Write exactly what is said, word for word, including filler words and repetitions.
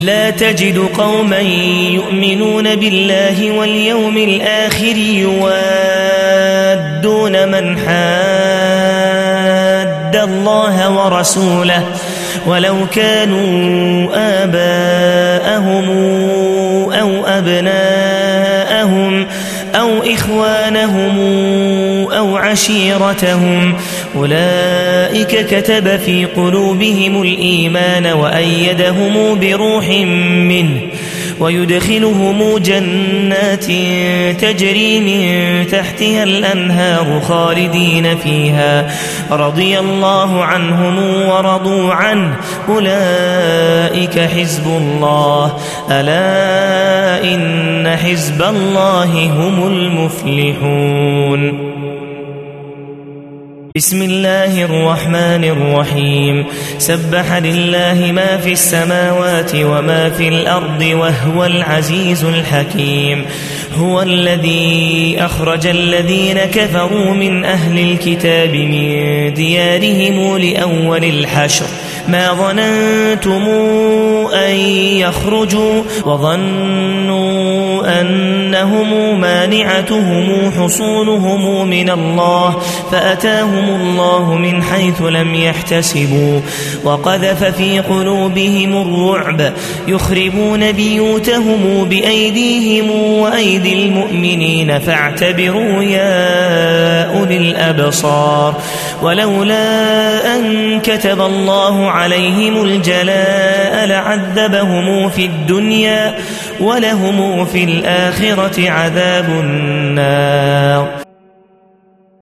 لا تجد قوما يؤمنون بالله واليوم الآخر يوادون من حاد الله ورسوله ولو كانوا آباءهم أو أبناءهم أو إخوانهم أو عشيرتهم أولئك كتب في قلوبهم الإيمان وأيدهم بروح منه ويدخلهم جنات تجري من تحتها الأنهار خالدين فيها رضي الله عنهم ورضوا عنه أولئك حزب الله ألا إن حزب الله هم المفلحون. بسم الله الرحمن الرحيم. سبح لله ما في السماوات وما في الأرض وهو العزيز الحكيم. هو الذي أخرج الذين كفروا من أهل الكتاب من ديارهم لأول الحشر ما ظننتم أن يخرجوا وظنوا أنهم مانعتهم حصونهم من الله فأتاهم الله من حيث لم يحتسبوا وقذف في قلوبهم الرعب يخربون بيوتهم بأيديهم وأيدي المؤمنين فاعتبروا يا أولي الأبصار. ولولا أن كتب الله عليهم الجلاء لعذبهم في الدنيا ولهم في الآخرة عذاب النار.